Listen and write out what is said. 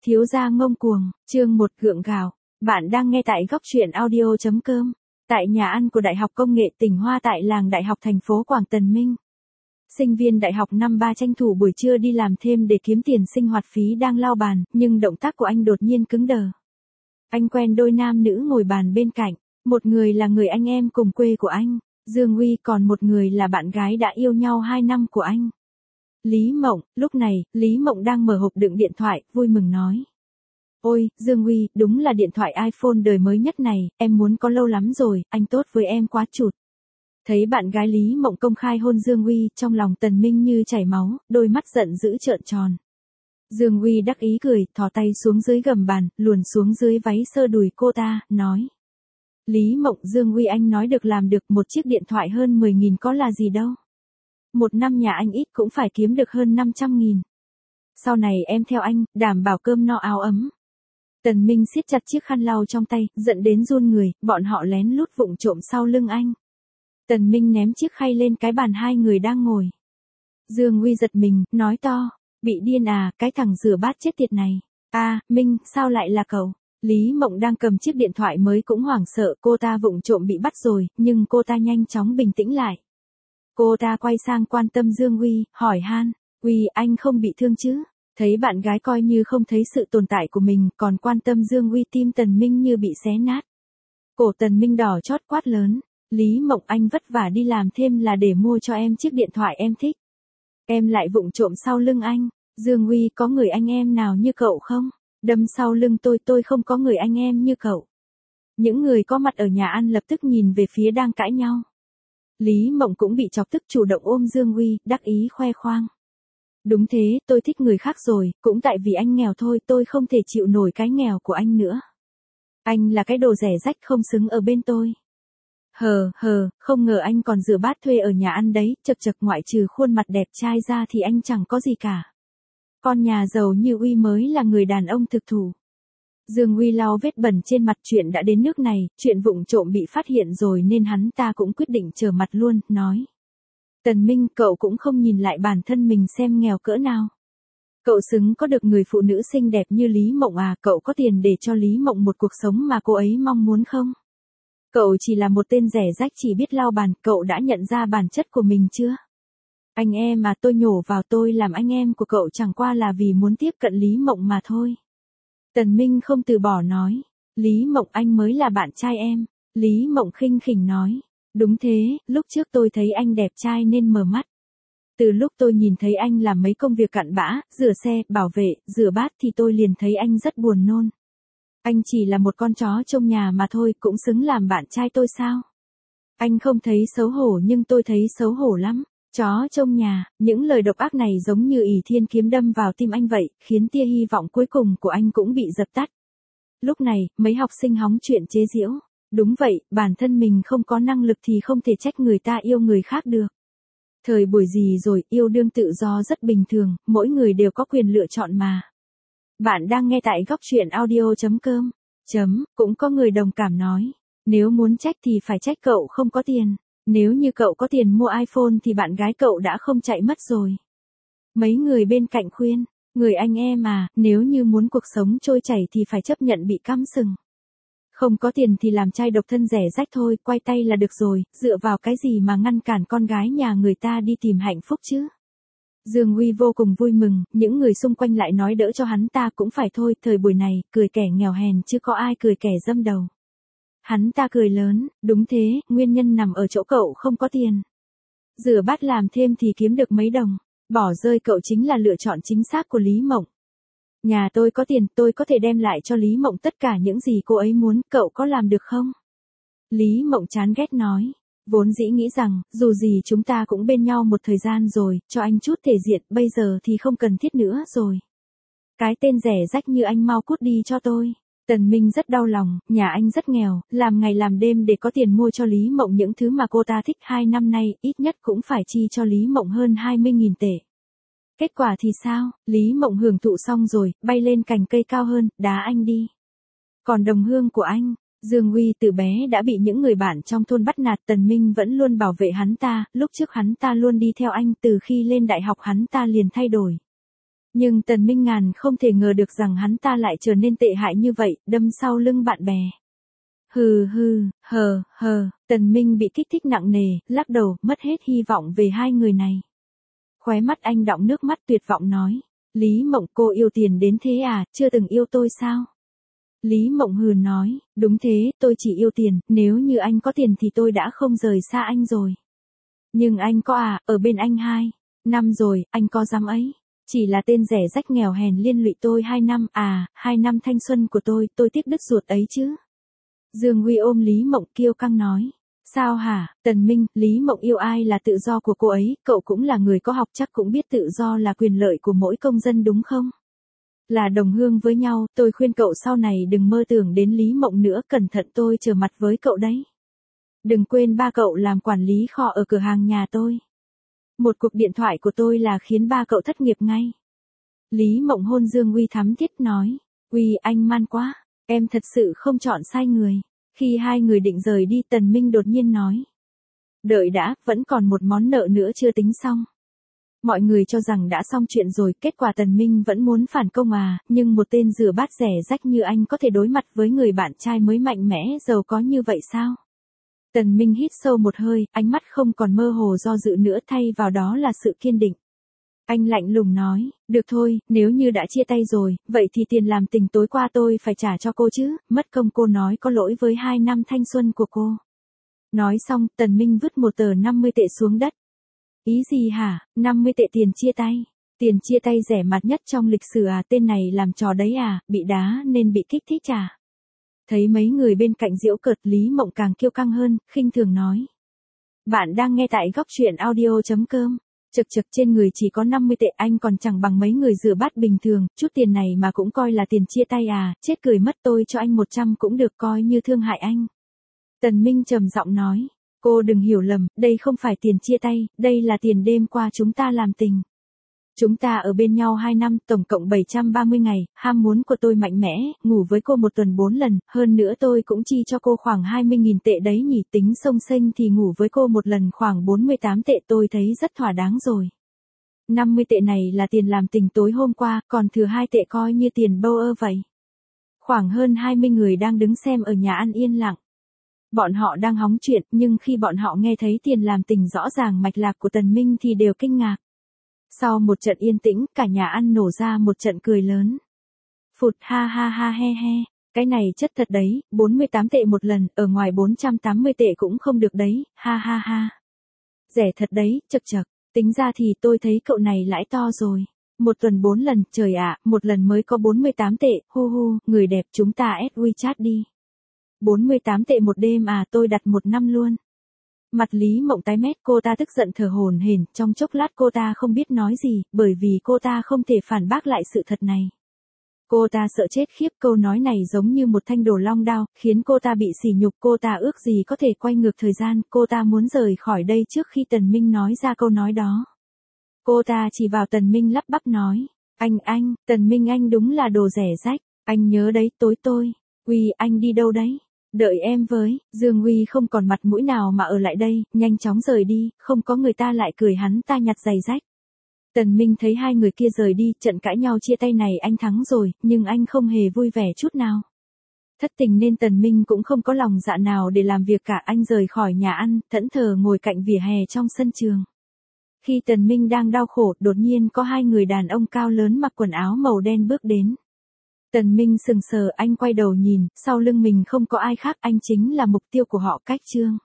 Thiếu gia ngông cuồng, chương 1 gượng gạo. Bạn đang nghe tại góc truyện audio.com. Tại nhà ăn của Đại học Công nghệ Tỉnh Hoa tại làng Đại học thành phố Quảng Tân Minh. Sinh viên đại học năm 3 tranh thủ buổi trưa đi làm thêm để kiếm tiền sinh hoạt phí đang lau bàn, nhưng động tác của anh đột nhiên cứng đờ. Anh quen đôi nam nữ ngồi bàn bên cạnh, một người là người anh em cùng quê của anh, Dương Uy, còn một người là bạn gái đã yêu nhau 2 năm của anh. Lý Mộng. Lúc này, Lý Mộng đang mở hộp đựng điện thoại, vui mừng nói. Ôi, Dương Uy, đúng là điện thoại iPhone đời mới nhất này, em muốn có lâu lắm rồi, anh tốt với em quá chụt. Thấy bạn gái Lý Mộng công khai hôn Dương Uy, trong lòng Tần Minh như chảy máu, đôi mắt giận dữ trợn tròn. Dương Uy đắc ý cười, thò tay xuống dưới gầm bàn, luồn xuống dưới váy sơ đùi cô ta, nói. Lý Mộng, Dương Uy, anh nói được làm được, một chiếc điện thoại hơn 10.000 có là gì đâu. Một năm nhà anh ít cũng phải kiếm được hơn 500.000. Sau này em theo anh, đảm bảo cơm no áo ấm. Tần Minh siết chặt chiếc khăn lau trong tay, giận đến run người, bọn họ lén lút vụng trộm sau lưng anh. Tần Minh ném chiếc khay lên cái bàn hai người đang ngồi. Dương Uy giật mình, nói to, bị điên à, cái thằng rửa bát chết tiệt này. À, Minh, sao lại là cậu? Lý Mộng đang cầm chiếc điện thoại mới cũng hoảng sợ, cô ta vụng trộm bị bắt rồi, nhưng cô ta nhanh chóng bình tĩnh lại. Cô ta quay sang quan tâm Dương Uy, hỏi han, Uy, anh không bị thương chứ? Thấy bạn gái coi như không thấy sự tồn tại của mình, còn quan tâm Dương Uy, tim Tần Minh như bị xé nát. Cổ Tần Minh đỏ chót quát lớn, Lý Mộng, anh vất vả đi làm thêm là để mua cho em chiếc điện thoại em thích. Em lại vụng trộm sau lưng anh. Dương Uy, có người anh em nào như cậu không? Đâm sau lưng tôi không có người anh em như cậu. Những người có mặt ở nhà ăn lập tức nhìn về phía đang cãi nhau. Lý Mộng cũng bị chọc tức, chủ động ôm Dương Uy, đắc ý khoe khoang. Đúng thế, tôi thích người khác rồi, cũng tại vì anh nghèo thôi, tôi không thể chịu nổi cái nghèo của anh nữa. Anh là cái đồ rẻ rách không xứng ở bên tôi. Không ngờ anh còn rửa bát thuê ở nhà ăn đấy, chật chật, ngoại trừ khuôn mặt đẹp trai ra thì anh chẳng có gì cả. Con nhà giàu như Uy mới là người đàn ông thực thụ. Dương Uy lau vết bẩn trên mặt, chuyện đã đến nước này, chuyện vụng trộm bị phát hiện rồi nên hắn ta cũng quyết định trở mặt luôn, nói. Tần Minh, cậu cũng không nhìn lại bản thân mình xem nghèo cỡ nào. Cậu xứng có được người phụ nữ xinh đẹp như Lý Mộng à, cậu có tiền để cho Lý Mộng một cuộc sống mà cô ấy mong muốn không? Cậu chỉ là một tên rẻ rách chỉ biết lau bàn, cậu đã nhận ra bản chất của mình chưa? Anh em mà, tôi nhổ vào, tôi làm anh em của cậu chẳng qua là vì muốn tiếp cận Lý Mộng mà thôi. Tần Minh không từ bỏ nói, Lý Mộng, anh mới là bạn trai em. Lý Mộng khinh khỉnh nói, đúng thế, lúc trước tôi thấy anh đẹp trai nên mở mắt. Từ lúc tôi nhìn thấy anh làm mấy công việc cặn bã, rửa xe, bảo vệ, rửa bát thì tôi liền thấy anh rất buồn nôn. Anh chỉ là một con chó trong nhà mà thôi, cũng xứng làm bạn trai tôi sao? Anh không thấy xấu hổ nhưng tôi thấy xấu hổ lắm. Chó trong nhà, những lời độc ác này giống như ỷ thiên kiếm đâm vào tim anh vậy, khiến tia hy vọng cuối cùng của anh cũng bị dập tắt. Lúc này, mấy học sinh hóng chuyện chế giễu. Đúng vậy, bản thân mình không có năng lực thì không thể trách người ta yêu người khác được. Thời buổi gì rồi, yêu đương tự do rất bình thường, mỗi người đều có quyền lựa chọn mà. Bạn đang nghe tại góc truyện audio.com. Cũng có người đồng cảm nói, nếu muốn trách thì phải trách cậu không có tiền. Nếu như cậu có tiền mua iPhone thì bạn gái cậu đã không chạy mất rồi. Mấy người bên cạnh khuyên, người anh em à, nếu như muốn cuộc sống trôi chảy thì phải chấp nhận bị cắm sừng. Không có tiền thì làm trai độc thân rẻ rách thôi, quay tay là được rồi, dựa vào cái gì mà ngăn cản con gái nhà người ta đi tìm hạnh phúc chứ? Dương Uy vô cùng vui mừng, những người xung quanh lại nói đỡ cho hắn ta cũng phải thôi, thời buổi này, cười kẻ nghèo hèn chứ có ai cười kẻ dâm đầu. Hắn ta cười lớn, đúng thế, nguyên nhân nằm ở chỗ cậu không có tiền. Rửa bát làm thêm thì kiếm được mấy đồng, bỏ rơi cậu chính là lựa chọn chính xác của Lý Mộng. Nhà tôi có tiền, tôi có thể đem lại cho Lý Mộng tất cả những gì cô ấy muốn, cậu có làm được không? Lý Mộng chán ghét nói, vốn dĩ nghĩ rằng, dù gì chúng ta cũng bên nhau một thời gian rồi, cho anh chút thể diện, bây giờ thì không cần thiết nữa rồi. Cái tên rẻ rách như anh mau cút đi cho tôi. Tần Minh rất đau lòng, nhà anh rất nghèo, làm ngày làm đêm để có tiền mua cho Lý Mộng những thứ mà cô ta thích, 2 năm nay, ít nhất cũng phải chi cho Lý Mộng hơn 20.000 tệ. Kết quả thì sao? Lý Mộng hưởng thụ xong rồi, bay lên cành cây cao hơn, đá anh đi. Còn đồng hương của anh, Dương Uy từ bé đã bị những người bạn trong thôn bắt nạt, Tần Minh vẫn luôn bảo vệ hắn ta, lúc trước hắn ta luôn đi theo anh, từ khi lên đại học hắn ta liền thay đổi. Nhưng Tần Minh ngàn không thể ngờ được rằng hắn ta lại trở nên tệ hại như vậy, đâm sau lưng bạn bè. Hừ hừ, hờ, Tần Minh bị kích thích nặng nề, lắc đầu, mất hết hy vọng về hai người này. Khóe mắt anh đọng nước mắt tuyệt vọng nói. Lý Mộng, cô yêu tiền đến thế à, chưa từng yêu tôi sao? Lý Mộng hừ nói, đúng thế, tôi chỉ yêu tiền, nếu như anh có tiền thì tôi đã không rời xa anh rồi. Nhưng anh có à, ở bên anh 2 năm rồi, anh có dám ấy. Chỉ là tên rẻ rách nghèo hèn liên lụy tôi 2 năm, 2 năm thanh xuân của tôi tiếc đứt ruột ấy chứ. Dương Huy ôm Lý Mộng kiêu căng nói. Sao hả, Tần Minh, Lý Mộng yêu ai là tự do của cô ấy, cậu cũng là người có học chắc cũng biết tự do là quyền lợi của mỗi công dân đúng không? Là đồng hương với nhau, tôi khuyên cậu sau này đừng mơ tưởng đến Lý Mộng nữa, cẩn thận tôi trở mặt với cậu đấy. Đừng quên ba cậu làm quản lý kho ở cửa hàng nhà tôi. Một cuộc điện thoại của tôi là khiến ba cậu thất nghiệp ngay. Lý Mộng hôn Dương Huy thắm thiết nói. Huy, anh man quá, em thật sự không chọn sai người. Khi hai người định rời đi, Tần Minh đột nhiên nói. Đợi đã, vẫn còn một món nợ nữa chưa tính xong. Mọi người cho rằng đã xong chuyện rồi, kết quả Tần Minh vẫn muốn phản công nhưng một tên rửa bát rẻ rách như anh có thể đối mặt với người bạn trai mới mạnh mẽ, giàu có như vậy sao? Tần Minh hít sâu một hơi, ánh mắt không còn mơ hồ do dự nữa, thay vào đó là sự kiên định. Anh lạnh lùng nói, được thôi, nếu như đã chia tay rồi, vậy thì tiền làm tình tối qua tôi phải trả cho cô chứ, mất công cô nói có lỗi với 2 năm thanh xuân của cô. Nói xong, Tần Minh vứt một tờ 50 tệ xuống đất. Ý gì hả, 50 tệ tiền chia tay? Tiền chia tay rẻ mạt nhất trong lịch sử tên này làm trò đấy bị đá nên bị kích thích Thấy mấy người bên cạnh giễu cợt, Lý Mộng càng kiêu căng hơn, khinh thường nói. Bạn đang nghe tại góc truyện audio.com. Chực trên người chỉ có 50 tệ, anh còn chẳng bằng mấy người rửa bát bình thường, chút tiền này mà cũng coi là tiền chia tay chết cười mất, tôi cho anh 100 cũng được, coi như thương hại anh. Tần Minh trầm giọng nói, cô đừng hiểu lầm, đây không phải tiền chia tay, đây là tiền đêm qua chúng ta làm tình. Chúng ta ở bên nhau 2 năm, tổng cộng 730 ngày, ham muốn của tôi mạnh mẽ, ngủ với cô 1 tuần 4 lần, hơn nữa tôi cũng chi cho cô khoảng 20.000 tệ đấy nhỉ, tính xông xênh thì ngủ với cô 1 lần khoảng 48 tệ, tôi thấy rất thỏa đáng rồi. 50 tệ này là tiền làm tình tối hôm qua, còn thừa 2 tệ coi như tiền bâu ơ vậy. Khoảng hơn 20 người đang đứng xem ở nhà ăn yên lặng. Bọn họ đang hóng chuyện, nhưng khi bọn họ nghe thấy tiền làm tình rõ ràng mạch lạc của Tần Minh thì đều kinh ngạc. Sau một trận yên tĩnh, cả nhà ăn nổ ra một trận cười lớn. Phụt, ha ha ha he he, cái này chất thật đấy, 48 tệ 1 lần, ở ngoài 480 tệ cũng không được đấy, ha ha ha. Rẻ thật đấy, chậc, tính ra thì tôi thấy cậu này lãi to rồi. 1 tuần 4 lần, trời ạ, 1 lần mới có 48 tệ, hu, người đẹp chúng ta add WeChat đi. 48 tệ 1 đêm tôi đặt 1 năm luôn. Mặt Lý Mộng tái mét, cô ta tức giận thở hổn hển, trong chốc lát cô ta không biết nói gì, bởi vì cô ta không thể phản bác lại sự thật này. Cô ta sợ chết khiếp, câu nói này giống như một thanh đồ long đao, khiến cô ta bị sỉ nhục, cô ta ước gì có thể quay ngược thời gian, cô ta muốn rời khỏi đây trước khi Tần Minh nói ra câu nói đó. Cô ta chỉ vào Tần Minh lắp bắp nói, anh, Tần Minh anh đúng là đồ rẻ rách, anh nhớ đấy, tối tôi, Huy anh đi đâu đấy? Đợi em với, Dương Huy không còn mặt mũi nào mà ở lại đây, nhanh chóng rời đi, không có người ta lại cười hắn ta nhặt giày rách. Tần Minh thấy hai người kia rời đi, trận cãi nhau chia tay này anh thắng rồi, nhưng anh không hề vui vẻ chút nào. Thất tình nên Tần Minh cũng không có lòng dạ nào để làm việc cả, anh rời khỏi nhà ăn, thẫn thờ ngồi cạnh vỉa hè trong sân trường. Khi Tần Minh đang đau khổ, đột nhiên có 2 người đàn ông cao lớn mặc quần áo màu đen bước đến. Tần Minh sững sờ, anh quay đầu nhìn, sau lưng mình không có ai khác, anh chính là mục tiêu của họ, Cách Trương.